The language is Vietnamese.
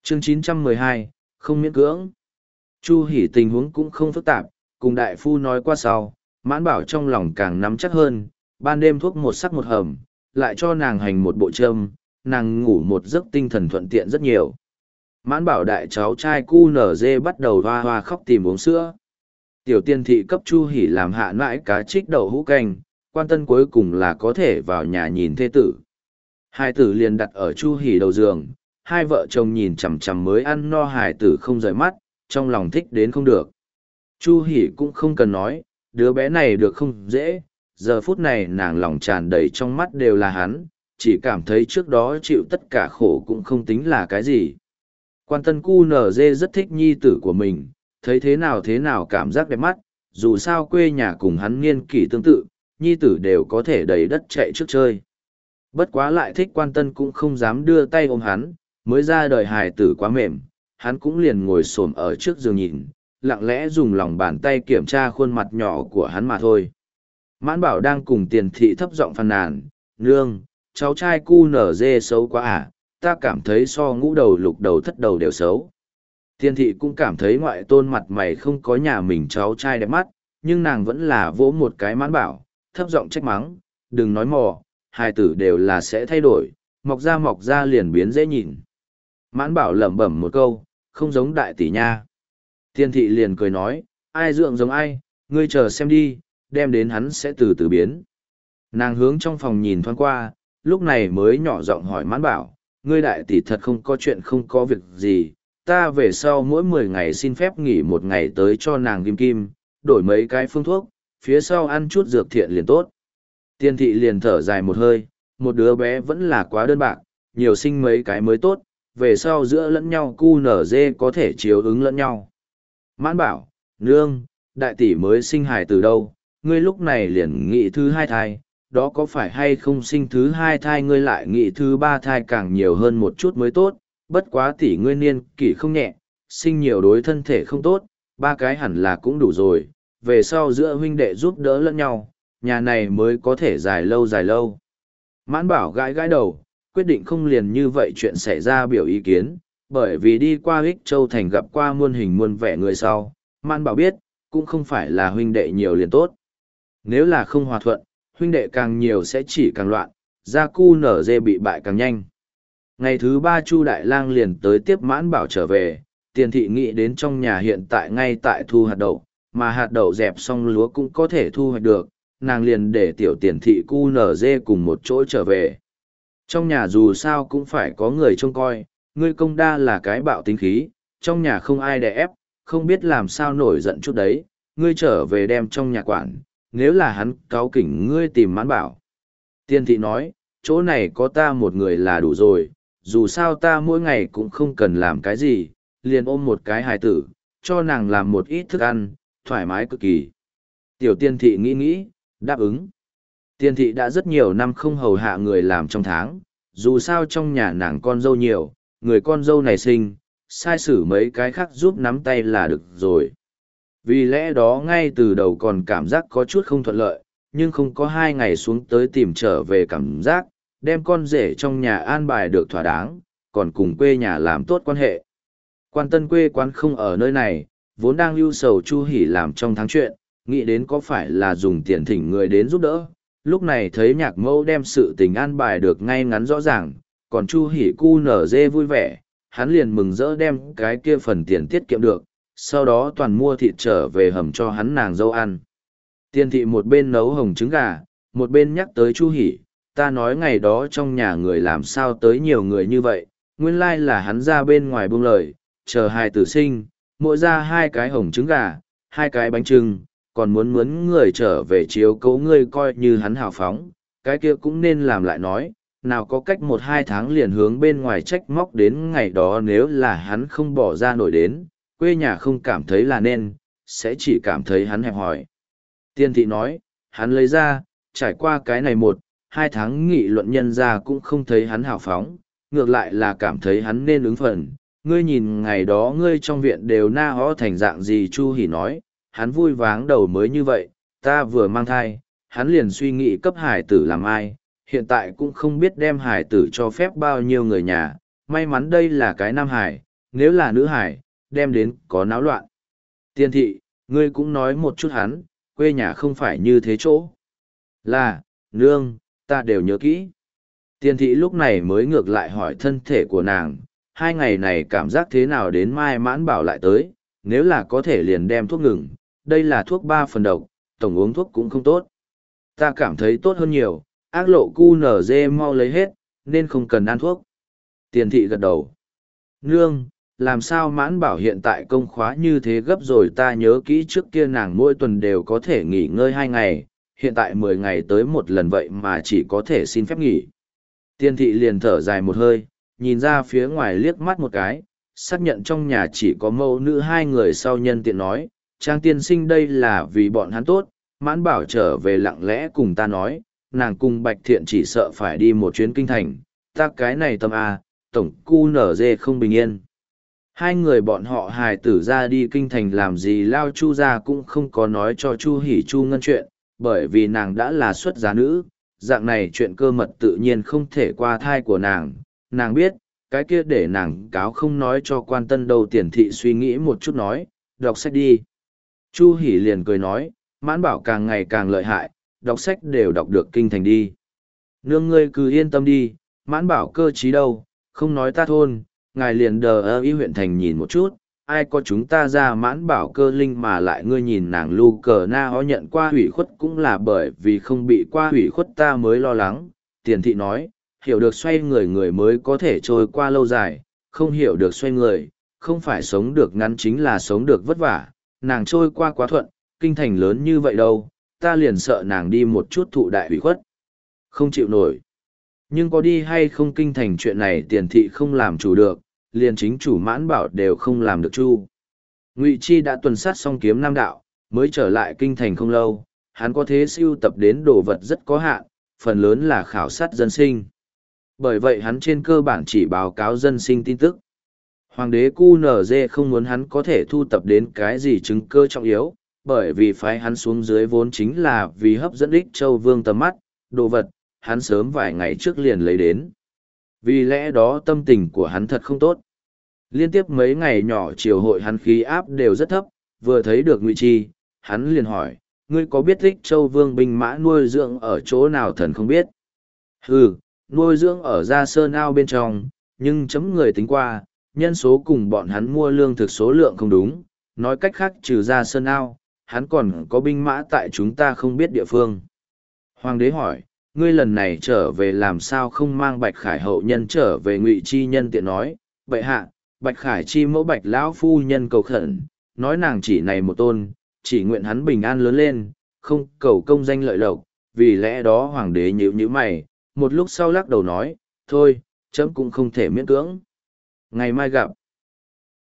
Chương 912, không miễn cưỡng. Chu Hỷ tình huống cũng không phức tạp, cùng đại phu nói qua sau, Mãn Bảo trong lòng càng nắm chắc hơn, ban đêm thuốc một sắc một hầm, lại cho nàng hành một bộ châm, nàng ngủ một giấc tinh thần thuận tiện rất nhiều. Mãn Bảo đại cháu trai QNZ bắt đầu hoa hoa khóc tìm uống sữa. Tiểu tiên thị cấp Chu Hỷ làm hạ nãi cá trích đậu hũ canh, quan tân cuối cùng là có thể vào nhà nhìn thê tử. Hai tử liền đặt ở Chu Hỷ đầu giường, hai vợ chồng nhìn chằm chằm mới ăn no hài tử không rời mắt, trong lòng thích đến không được. Chu Hỷ cũng không cần nói, đứa bé này được không dễ, giờ phút này nàng lòng tràn đầy trong mắt đều là hắn, chỉ cảm thấy trước đó chịu tất cả khổ cũng không tính là cái gì. Quan tân QNZ rất thích nhi tử của mình, thấy thế nào cảm giác đẹp mắt, dù sao quê nhà cùng hắn niên kỷ tương tự, nhi tử đều có thể đầy đất chạy trước chơi. Bất quá lại thích quan tân cũng không dám đưa tay ôm hắn, mới ra đời hài tử quá mềm, hắn cũng liền ngồi xổm ở trước giường nhìn, lặng lẽ dùng lòng bàn tay kiểm tra khuôn mặt nhỏ của hắn mà thôi. Mãn Bảo đang cùng Tiền thị thấp giọng phàn nàn, nương, cháu trai QNZ xấu quá à, ta cảm thấy so ngũ đầu lục đầu thất đầu đều xấu. Tiền thị cũng cảm thấy ngoại tôn mặt mày không có nhà mình cháu trai đẹp mắt, nhưng nàng vẫn là vỗ một cái Mãn Bảo, thấp giọng trách mắng, đừng nói mò, hai tử đều là sẽ thay đổi, mọc ra liền biến dễ nhìn. Mãn Bảo lẩm bẩm một câu, không giống đại tỷ nha. Tiền thị liền cười nói, ai dượng giống ai, ngươi chờ xem đi, đem đến hắn sẽ từ từ biến. Nàng hướng trong phòng nhìn thoáng qua, lúc này mới nhỏ giọng hỏi Mãn Bảo, ngươi đại tỷ thật không có chuyện không có việc gì, ta về sau mỗi 10 ngày xin phép nghỉ một ngày tới cho nàng kim kim, đổi mấy cái phương thuốc, phía sau ăn chút dược thiện liền tốt. Tiên thị liền thở dài một hơi, một đứa bé vẫn là quá đơn bạc, nhiều sinh mấy cái mới tốt, về sau giữa lẫn nhau QNZ có thể chiếu ứng lẫn nhau. Mãn Bảo, nương, đại tỷ mới sinh hài từ đâu, ngươi lúc này liền nghĩ thứ hai thai, đó có phải hay không sinh thứ hai thai ngươi lại nghĩ thứ ba thai càng nhiều hơn một chút mới tốt, bất quá tỷ ngươi niên kỷ không nhẹ, sinh nhiều đối thân thể không tốt, ba cái hẳn là cũng đủ rồi, về sau giữa huynh đệ giúp đỡ lẫn nhau, nhà này mới có thể dài lâu. Mãn Bảo gãi gãi đầu, quyết định không liền như vậy chuyện xảy ra biểu ý kiến, bởi vì đi qua Ích Châu Thành gặp qua muôn hình muôn vẻ người sau, Mãn Bảo biết, cũng không phải là huynh đệ nhiều liền tốt. Nếu là không hòa thuận, huynh đệ càng nhiều sẽ chỉ càng loạn, gia cu nở dê bị bại càng nhanh. Ngày thứ 3 Chu Đại Lang liền tới tiếp Mãn Bảo trở về, Tiền thị nghĩ đến trong nhà hiện tại ngay tại thu hạt đậu, mà hạt đậu dẹp xong lúa cũng có thể thu hoạch được, nàng liền để tiểu Tiền thị cu nở dê cùng một chỗ trở về. Trong nhà dù sao cũng phải có người trông coi, ngươi công đa là cái bạo tính khí, trong nhà không ai đè ép, không biết làm sao nổi giận chút đấy, ngươi trở về đem trong nhà quản, nếu là hắn cáu kỉnh ngươi tìm Mãn Bảo. Tiên thị nói, chỗ này có ta một người là đủ rồi, dù sao ta mỗi ngày cũng không cần làm cái gì, liền ôm một cái hài tử, cho nàng làm một ít thức ăn, thoải mái cực kỳ. Tiểu tiên thị nghĩ, đáp ứng. Tiên thị đã rất nhiều năm không hầu hạ người làm trong tháng, dù sao trong nhà nàng con dâu nhiều, người con dâu này sinh, sai xử mấy cái khác giúp nắm tay là được rồi. Vì lẽ đó ngay từ đầu còn cảm giác có chút không thuận lợi, nhưng không có 2 ngày xuống tới tìm trở về cảm giác, đem con rể trong nhà an bài được thỏa đáng, còn cùng quê nhà làm tốt quan hệ. Quan tân quê quán không ở nơi này, vốn đang ưu sầu Chu Hỷ làm trong tháng chuyện, nghĩ đến có phải là dùng tiền thỉnh người đến giúp đỡ. Lúc này thấy nhạc mẫu đem sự tình an bài được ngay ngắn rõ ràng, còn Chu Hỷ cu nở dê vui vẻ, hắn liền mừng rỡ đem cái kia phần tiền tiết kiệm được, sau đó toàn mua thịt trở về hầm cho hắn nàng dâu ăn. Tiên thị một bên nấu hồng trứng gà, một bên nhắc tới Chu Hỷ, ta nói ngày đó trong nhà người làm sao tới nhiều người như vậy, nguyên lai là hắn ra bên ngoài buông lời, chờ hai tử sinh, mỗi ra 2 cái hồng trứng gà, 2 cái bánh trưng, còn muốn mướn người trở về chiếu cố ngươi coi như hắn hào phóng, cái kia cũng nên làm lại nói, nào có cách 1-2 tháng liền hướng bên ngoài trách móc đến ngày đó nếu là hắn không bỏ ra nổi đến, quê nhà không cảm thấy là nên, sẽ chỉ cảm thấy hắn hẹp hòi. Tiên thị nói, hắn lấy ra, trải qua cái này 1-2 tháng nghị luận nhân ra cũng không thấy hắn hào phóng, ngược lại là cảm thấy hắn nên ứng phần. Ngươi nhìn ngày đó ngươi trong viện đều na hó thành dạng gì Chu Hỷ nói, hắn vui váng đầu mới như vậy, ta vừa mang thai, hắn liền suy nghĩ cấp hải tử làm ai, hiện tại cũng không biết đem hải tử cho phép bao nhiêu người nhà, may mắn đây là cái nam hải, nếu là nữ hải, đem đến có náo loạn. Tiên thị, ngươi cũng nói một chút hắn, quê nhà không phải như thế chỗ. Là, nương, ta đều nhớ kỹ. Tiên thị lúc này mới ngược lại hỏi thân thể của nàng, 2 ngày này cảm giác thế nào đến mai mãn bảo lại tới, nếu là có thể liền đem thuốc ngừng, đây là thuốc 3 phần độc, tổng uống thuốc cũng không tốt. Ta cảm thấy tốt hơn nhiều, ác lộ QNZ mau lấy hết, nên không cần ăn thuốc. Tiền thị gật đầu. Nương, làm sao mãn bảo hiện tại công khóa như thế gấp rồi, ta nhớ kỹ trước kia nàng mỗi tuần đều có thể nghỉ ngơi 2 ngày, hiện tại 10 ngày tới một lần vậy mà chỉ có thể xin phép nghỉ. Tiền thị liền thở dài một hơi, nhìn ra phía ngoài liếc mắt một cái, xác nhận trong nhà chỉ có mẫu nữ 2 người, sau nhân tiện nói, Trang tiên sinh đây là vì bọn hắn tốt, mãn bảo trở về lặng lẽ cùng ta nói, nàng cùng Bạch Thiện chỉ sợ phải đi một chuyến kinh thành, ta cái này tâm A, tổng cu nở dê không bình yên. 2 người bọn họ hài tử ra đi kinh thành làm gì, Lao Chu ra cũng không có nói cho Chu Hỉ Chu Ngân chuyện, bởi vì nàng đã là xuất giá nữ, dạng này chuyện cơ mật tự nhiên không thể qua thai của nàng biết, cái kia để nàng cáo không nói cho quan tân đâu. Tiền thị suy nghĩ một chút nói, đọc sách đi. Chu Hỉ liền cười nói, mãn bảo càng ngày càng lợi hại, đọc sách đều đọc được kinh thành đi. Nương ngươi cứ yên tâm đi, mãn bảo cơ trí đâu, không nói ta thôn, ngài liền đờ ơ y huyện thành nhìn một chút, ai có chúng ta ra mãn bảo cơ linh mà lại ngươi nhìn nàng lu cờ na ho nhận qua hủy khuất cũng là bởi vì không bị qua hủy khuất ta mới lo lắng. Tiền thị nói, hiểu được xoay người người mới có thể trôi qua lâu dài, không hiểu được xoay người, không phải sống được ngắn chính là sống được vất vả, nàng trôi qua quá thuận, kinh thành lớn như vậy đâu, ta liền sợ nàng đi một chút thụ đại hủy khuất. Không chịu nổi. Nhưng có đi hay không kinh thành chuyện này tiền thị không làm chủ được, liền chính chủ mãn bảo đều không làm được chu. Ngụy Chi đã tuần sát xong kiếm nam đạo, mới trở lại kinh thành không lâu, hắn có thế sưu tập đến đồ vật rất có hạn, phần lớn là khảo sát dân sinh. Bởi vậy hắn trên cơ bản chỉ báo cáo dân sinh tin tức. Hoàng đế QNZ không muốn hắn có thể thu tập đến cái gì chứng cơ trọng yếu, bởi vì phái hắn xuống dưới vốn chính là vì hấp dẫn Ích Châu Vương tầm mắt, đồ vật, hắn sớm vài ngày trước liền lấy đến. Vì lẽ đó tâm tình của hắn thật không tốt. Liên tiếp mấy ngày nhỏ chiều hội hắn khí áp đều rất thấp, vừa thấy được Ngụy Chi, hắn liền hỏi, ngươi có biết Ích Châu Vương binh mã nuôi dưỡng ở chỗ nào thần không biết? Hừ, nuôi dưỡng ở Gia Sơn Ao bên trong, nhưng chấm người tính qua, nhân số cùng bọn hắn mua lương thực số lượng không đúng, nói cách khác trừ Gia Sơn Ao, hắn còn có binh mã tại chúng ta không biết địa phương. Hoàng đế hỏi, ngươi lần này trở về làm sao không mang Bạch Khải hậu nhân trở về? Ngụy Chi nhân tiện nói, bệ hạ, Bạch Khải chi mẫu Bạch lão phu nhân cầu khẩn, nói nàng chỉ này một tôn, chỉ nguyện hắn bình an lớn lên, không cầu công danh lợi lộc, vì lẽ đó hoàng đế nhíu nhíu mày, một lúc sau lắc đầu nói, thôi, chấm cũng không thể miễn cưỡng. Ngày mai gặp.